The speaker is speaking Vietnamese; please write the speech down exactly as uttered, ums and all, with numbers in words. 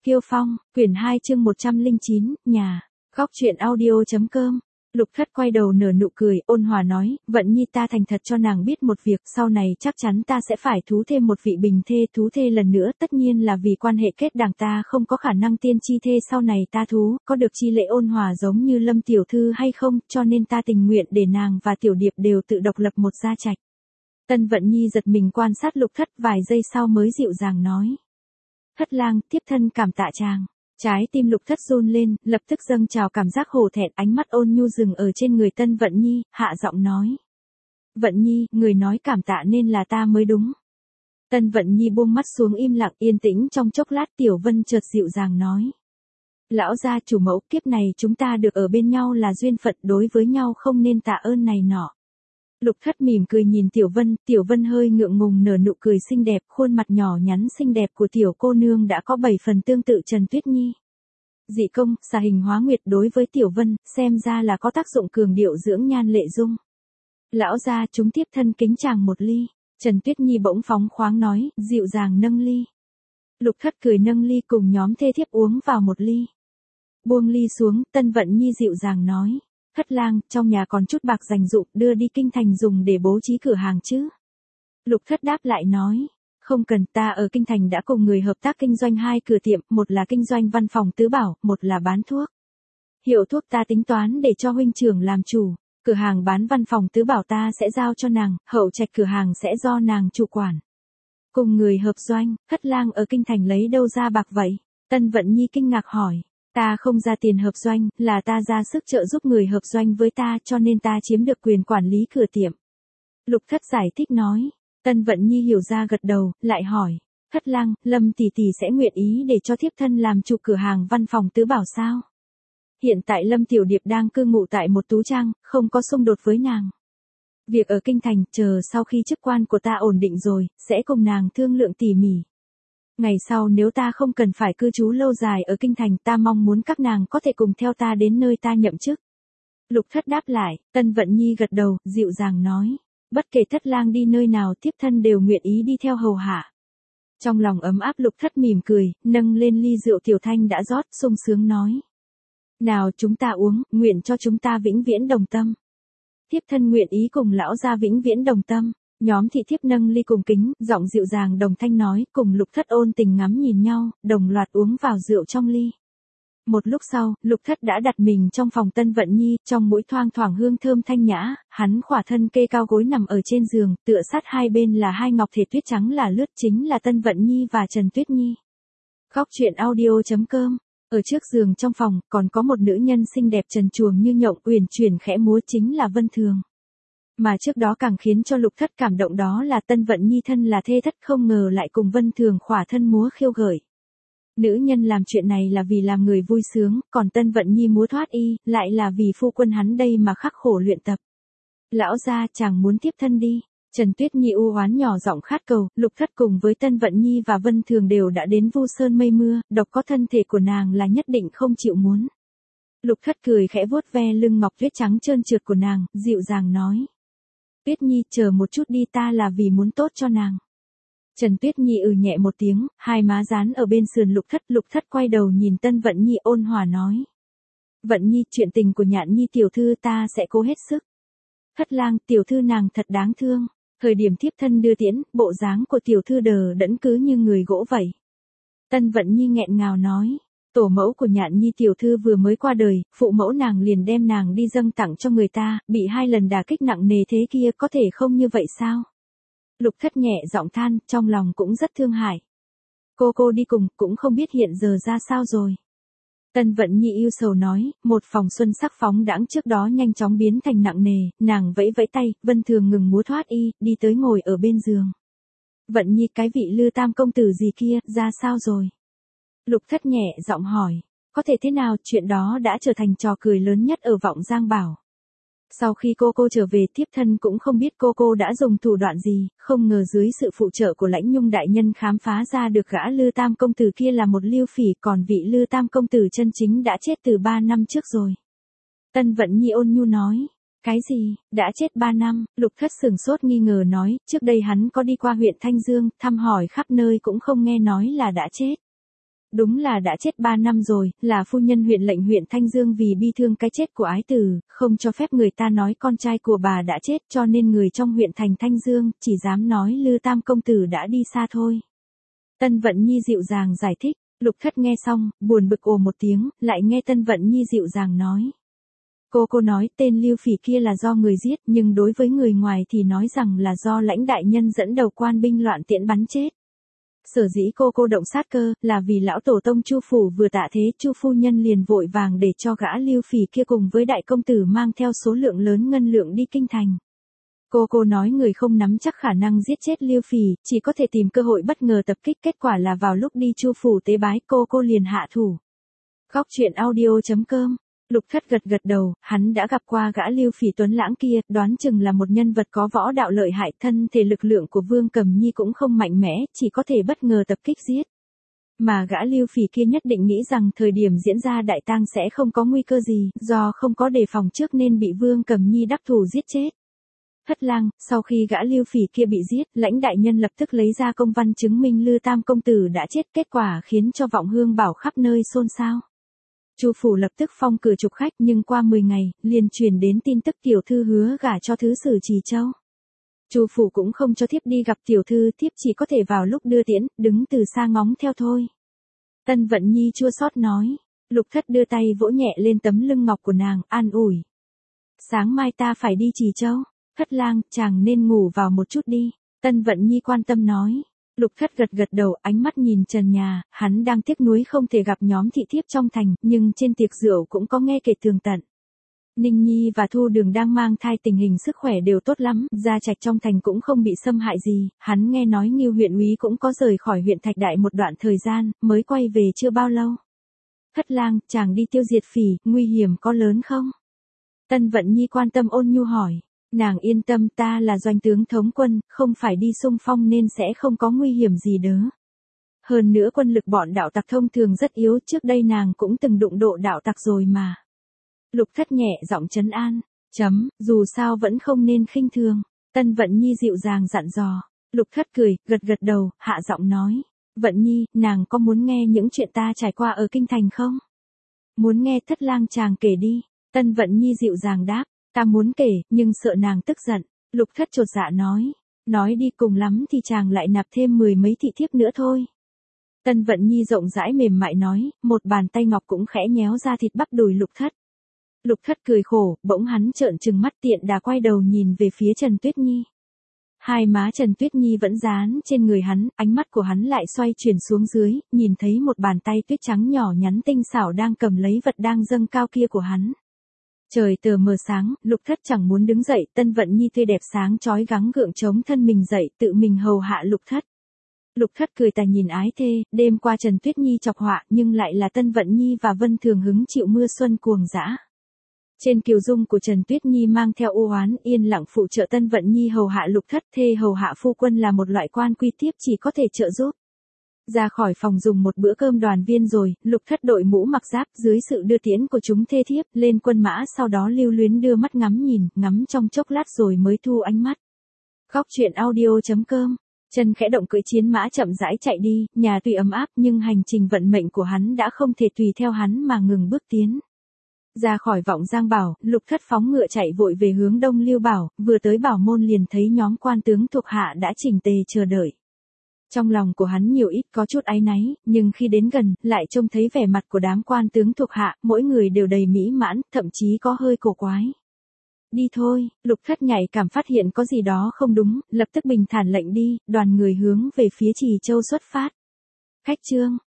Kiêu Phong, quyển hai chương một trăm lẻ chín, nhà, góc truyện audio.com. Lục Thất quay đầu nở nụ cười, ôn hòa nói, Vận Nhi ta thành thật cho nàng biết một việc, sau này chắc chắn ta sẽ phải thú thêm một vị bình thê, thú thê lần nữa, tất nhiên là vì quan hệ kết đảng ta không có khả năng tiên chi thê sau này ta thú, có được chi lệ ôn hòa giống như Lâm tiểu thư hay không, cho nên ta tình nguyện để nàng và Tiểu Điệp đều tự độc lập một gia trạch. Tân Vận Nhi giật mình quan sát Lục Thất vài giây sau mới dịu dàng nói. Thất lang, thiếp thân cảm tạ chàng. Trái tim Lục Thất run lên, lập tức dâng trào cảm giác hổ thẹn, ánh mắt ôn nhu dừng ở trên người Tân Vận Nhi, hạ giọng nói. Vận Nhi, người nói cảm tạ nên là ta mới đúng. Tân Vận Nhi buông mắt xuống im lặng yên tĩnh trong chốc lát, Tiểu Vân chợt dịu dàng nói. Lão gia chủ mẫu, kiếp này chúng ta được ở bên nhau là duyên phận, đối với nhau không nên tạ ơn này nọ. Lục Thất mỉm cười nhìn Tiểu Vân, Tiểu Vân hơi ngượng ngùng nở nụ cười xinh đẹp, khuôn mặt nhỏ nhắn xinh đẹp của tiểu cô nương đã có bảy phần tương tự Trần Tuyết Nhi. Dị công, xà hình hóa nguyệt đối với Tiểu Vân, xem ra là có tác dụng cường điệu dưỡng nhan lệ dung. Lão gia chúng tiếp thân kính chàng một ly, Trần Tuyết Nhi bỗng phóng khoáng nói, dịu dàng nâng ly. Lục Thất cười nâng ly cùng nhóm thê thiếp uống vào một ly. Buông ly xuống, Tân Vận Nhi dịu dàng nói. Thất lang, trong nhà còn chút bạc dành dụm, đưa đi kinh thành dùng để bố trí cửa hàng chứ. Lục Thất đáp lại nói, không cần, ta ở kinh thành đã cùng người hợp tác kinh doanh hai cửa tiệm, một là kinh doanh văn phòng tứ bảo, một là bán thuốc. Hiệu thuốc ta tính toán để cho huynh trưởng làm chủ, cửa hàng bán văn phòng tứ bảo ta sẽ giao cho nàng, hậu trạch cửa hàng sẽ do nàng chủ quản. Cùng người hợp doanh, Thất lang ở kinh thành lấy đâu ra bạc vậy? Tân Vận Nhi kinh ngạc hỏi. Ta không ra tiền hợp doanh, là ta ra sức trợ giúp người hợp doanh với ta, cho nên ta chiếm được quyền quản lý cửa tiệm. Lục Thất giải thích nói. Tân Vận Nhi hiểu ra gật đầu, lại hỏi. Thất lang, Lâm tỷ tỷ sẽ nguyện ý để cho thiếp thân làm chủ cửa hàng văn phòng tứ bảo sao? Hiện tại Lâm Tiểu Điệp đang cư ngụ tại một tú trang, không có xung đột với nàng. Việc ở kinh thành, chờ sau khi chức quan của ta ổn định rồi, sẽ cùng nàng thương lượng tỉ mỉ. Ngày sau nếu ta không cần phải cư trú lâu dài ở kinh thành, ta mong muốn các nàng có thể cùng theo ta đến nơi ta nhậm chức. Lục Thất đáp lại, Tân Vận Nhi gật đầu, dịu dàng nói, bất kể Thất lang đi nơi nào thiếp thân đều nguyện ý đi theo hầu hạ. Trong lòng ấm áp Lục Thất mỉm cười, nâng lên ly rượu tiểu thanh đã rót, sung sướng nói. Nào chúng ta uống, nguyện cho chúng ta vĩnh viễn đồng tâm. Thiếp thân nguyện ý cùng lão gia vĩnh viễn đồng tâm. Nhóm thị thiếp nâng ly cùng kính, giọng dịu dàng đồng thanh nói, cùng Lục Thất ôn tình ngắm nhìn nhau, đồng loạt uống vào rượu trong ly. Một lúc sau, Lục Thất đã đặt mình trong phòng Tân Vận Nhi, trong mũi thoang thoảng hương thơm thanh nhã, hắn khỏa thân kê cao gối nằm ở trên giường, tựa sát hai bên là hai ngọc thể tuyết trắng là lướt, chính là Tân Vận Nhi và Trần Tuyết Nhi. Góc truyện audio.com. Ở trước giường trong phòng, còn có một nữ nhân xinh đẹp trần truồng như nhộng, uyển chuyển khẽ múa, chính là Vân Thường. Mà trước đó càng khiến cho Lục Thất cảm động đó là Tân Vận Nhi thân là thê thất, không ngờ lại cùng Vân Thường khỏa thân múa khiêu gợi. Nữ nhân làm chuyện này là vì làm người vui sướng, còn Tân Vận Nhi múa thoát y, lại là vì phu quân hắn đây mà khắc khổ luyện tập. Lão gia, chàng muốn tiếp thân đi. Trần Tuyết Nhi u oán nhỏ giọng khát cầu, Lục Thất cùng với Tân Vận Nhi và Vân Thường đều đã đến Vu Sơn mây mưa, độc có thân thể của nàng là nhất định không chịu muốn. Lục Thất cười khẽ vuốt ve lưng ngọc tuyết trắng trơn trượt của nàng, dịu dàng nói. Tuyết Nhi, chờ một chút đi, ta là vì muốn tốt cho nàng. Trần Tuyết Nhi ừ nhẹ một tiếng, hai má dán ở bên sườn Lục Thất, Lục Thất quay đầu nhìn Tân Vận Nhi ôn hòa nói. Vận Nhi, chuyện tình của Nhạn Nhi tiểu thư ta sẽ cố hết sức. Thất lang, tiểu thư nàng thật đáng thương. Thời điểm thiếp thân đưa tiễn, bộ dáng của tiểu thư đờ đẫn cứ như người gỗ vậy. Tân Vận Nhi nghẹn ngào nói. Tổ mẫu của Nhạn Nhi tiểu thư vừa mới qua đời, phụ mẫu nàng liền đem nàng đi dâng tặng cho người ta, bị hai lần đả kích nặng nề thế kia, có thể không như vậy sao? Lục Thất nhẹ giọng than, trong lòng cũng rất thương hại. Cô cô đi cùng, cũng không biết hiện giờ ra sao rồi. Tân Vận Nhi yêu sầu nói, một phòng xuân sắc phóng đãng trước đó nhanh chóng biến thành nặng nề, nàng vẫy vẫy tay, Vân Thường ngừng múa thoát y, đi tới ngồi ở bên giường. Vận Nhi, cái vị Lư Tam công tử gì kia, ra sao rồi? Lục Thất nhẹ giọng hỏi, có thể thế nào, chuyện đó đã trở thành trò cười lớn nhất ở Vọng Giang Bảo. Sau khi cô cô trở về, thiếp thân cũng không biết cô cô đã dùng thủ đoạn gì, không ngờ dưới sự phụ trợ của Lãnh Nhung đại nhân khám phá ra được gã Lư Tam công tử kia là một lưu phỉ, còn vị Lư Tam công tử chân chính đã chết từ ba năm trước rồi. Tân Vận Nhi ôn nhu nói, cái gì, đã chết ba năm, Lục Thất sửng sốt nghi ngờ nói, trước đây hắn có đi qua huyện Thanh Dương, thăm hỏi khắp nơi cũng không nghe nói là đã chết. Đúng là đã chết ba năm rồi, là phu nhân huyện lệnh huyện Thanh Dương vì bi thương cái chết của ái tử, không cho phép người ta nói con trai của bà đã chết, cho nên người trong huyện thành Thanh Dương chỉ dám nói Lư Tam công tử đã đi xa thôi. Tân Vận Nhi dịu dàng giải thích. Lục Thất nghe xong, buồn bực ồ một tiếng, lại nghe Tân Vận Nhi dịu dàng nói. Cô cô nói tên Lưu Phỉ kia là do người giết, nhưng đối với người ngoài thì nói rằng là do lãnh đại nhân dẫn đầu quan binh loạn tiễn bắn chết. Sở dĩ cô cô động sát cơ, là vì lão tổ tông Chu phủ vừa tạ thế, Chu phu nhân liền vội vàng để cho gã Lưu Phỉ kia cùng với đại công tử mang theo số lượng lớn ngân lượng đi kinh thành. Cô cô nói người không nắm chắc khả năng giết chết Lưu Phỉ, chỉ có thể tìm cơ hội bất ngờ tập kích, kết quả là vào lúc đi Chu phủ tế bái, cô cô liền hạ thủ. Góc truyện audio chấm com. Lục Thất gật gật đầu, hắn đã gặp qua gã Lưu Phỉ tuấn lãng kia, đoán chừng là một nhân vật có võ đạo lợi hại, thân thể lực lượng của Vương Cẩm Nhi cũng không mạnh mẽ, chỉ có thể bất ngờ tập kích giết. Mà gã Lưu Phỉ kia nhất định nghĩ rằng thời điểm diễn ra đại tang sẽ không có nguy cơ gì, do không có đề phòng trước nên bị Vương Cẩm Nhi đắc thủ giết chết. Thất lang, sau khi gã Lưu Phỉ kia bị giết, lãnh đại nhân lập tức lấy ra công văn chứng minh Lư Tam công tử đã chết, kết quả khiến cho vọng hương bảo khắp nơi xôn xao. Chu phủ lập tức phong cửa trục khách, nhưng qua mười ngày, liền truyền đến tin tức tiểu thư hứa gả cho thứ sử Trì Châu. Chu phủ cũng không cho thiếp đi gặp tiểu thư, thiếp chỉ có thể vào lúc đưa tiễn, đứng từ xa ngóng theo thôi. Tân Vận Nhi chua xót nói. Lục Thất đưa tay vỗ nhẹ lên tấm lưng ngọc của nàng, an ủi. Sáng mai ta phải đi Trì Châu. Thất lang, chàng nên ngủ vào một chút đi. Tân Vận Nhi quan tâm nói. Lục Thất gật gật đầu, ánh mắt nhìn trần nhà, hắn đang tiếc nuối không thể gặp nhóm thị thiếp trong thành, nhưng trên tiệc rượu cũng có nghe kể tường tận. Ninh Nhi và Thu Đường đang mang thai, tình hình sức khỏe đều tốt lắm, gia trạch trong thành cũng không bị xâm hại gì, hắn nghe nói Ngưu huyện úy cũng có rời khỏi huyện Thạch Đại một đoạn thời gian, mới quay về chưa bao lâu. Thất lang, chàng đi tiêu diệt phỉ, nguy hiểm có lớn không? Tân Vận Nhi quan tâm ôn nhu hỏi. Nàng yên tâm, ta là doanh tướng thống quân, không phải đi xung phong nên sẽ không có nguy hiểm gì đớ. Hơn nữa quân lực bọn đạo tặc thông thường rất yếu, trước đây nàng cũng từng đụng độ đạo tặc rồi mà. Lục Thất nhẹ giọng trấn an, chấm, dù sao vẫn không nên khinh thường. Tân Vận Nhi dịu dàng dặn dò. Lục Thất cười, gật gật đầu, hạ giọng nói. Vận Nhi, nàng có muốn nghe những chuyện ta trải qua ở kinh thành không? Muốn nghe Thất lang chàng kể đi. Tân Vận Nhi dịu dàng đáp. Ta muốn kể, nhưng sợ nàng tức giận. Lục Thất chột dạ nói. Nói đi, cùng lắm thì chàng lại nạp thêm mười mấy thị thiếp nữa thôi. Tân Vận Nhi rộng rãi mềm mại nói, một bàn tay ngọc cũng khẽ nhéo ra thịt bắp đùi Lục Thất. Lục Thất cười khổ, bỗng hắn trợn trừng mắt, tiện đà quay đầu nhìn về phía Trần Tuyết Nhi. Hai má Trần Tuyết Nhi vẫn dán trên người hắn, ánh mắt của hắn lại xoay chuyển xuống dưới, nhìn thấy một bàn tay tuyết trắng nhỏ nhắn tinh xảo đang cầm lấy vật đang dâng cao kia của hắn. Trời tờ mờ sáng, Lục Thất chẳng muốn đứng dậy, Tân Vận Nhi tươi đẹp sáng chói gắng gượng chống thân mình dậy, tự mình hầu hạ Lục Thất. Lục Thất cười tà nhìn ái thê, đêm qua Trần Tuyết Nhi chọc họa, nhưng lại là Tân Vận Nhi và Vân Thường hứng chịu mưa xuân cuồng dã. Trên kiều dung của Trần Tuyết Nhi mang theo u oán, yên lặng phụ trợ Tân Vận Nhi hầu hạ Lục Thất, thê hầu hạ phu quân là một loại quan quy tiếp chỉ có thể trợ giúp. Ra khỏi phòng dùng một bữa cơm đoàn viên rồi, Lục Thất đội mũ mặc giáp, dưới sự đưa tiễn của chúng thê thiếp, lên quân mã, sau đó lưu luyến đưa mắt ngắm nhìn, ngắm trong chốc lát rồi mới thu ánh mắt. Góc truyện audio chấm com. Chân khẽ động cưỡi chiến mã chậm rãi chạy đi, nhà tuy ấm áp nhưng hành trình vận mệnh của hắn đã không thể tùy theo hắn mà ngừng bước tiến. Ra khỏi Vọng Giang Bảo, Lục Thất phóng ngựa chạy vội về hướng Đông Lưu Bảo, vừa tới Bảo môn liền thấy nhóm quan tướng thuộc hạ đã chỉnh tề chờ đợi. Trong lòng của hắn nhiều ít có chút áy náy, nhưng khi đến gần, lại trông thấy vẻ mặt của đám quan tướng thuộc hạ, mỗi người đều đầy mỹ mãn, thậm chí có hơi cổ quái. Đi thôi, Lục Thất nhạy cảm phát hiện có gì đó không đúng, lập tức bình thản lệnh đi, đoàn người hướng về phía Trì Châu xuất phát. Khách trương,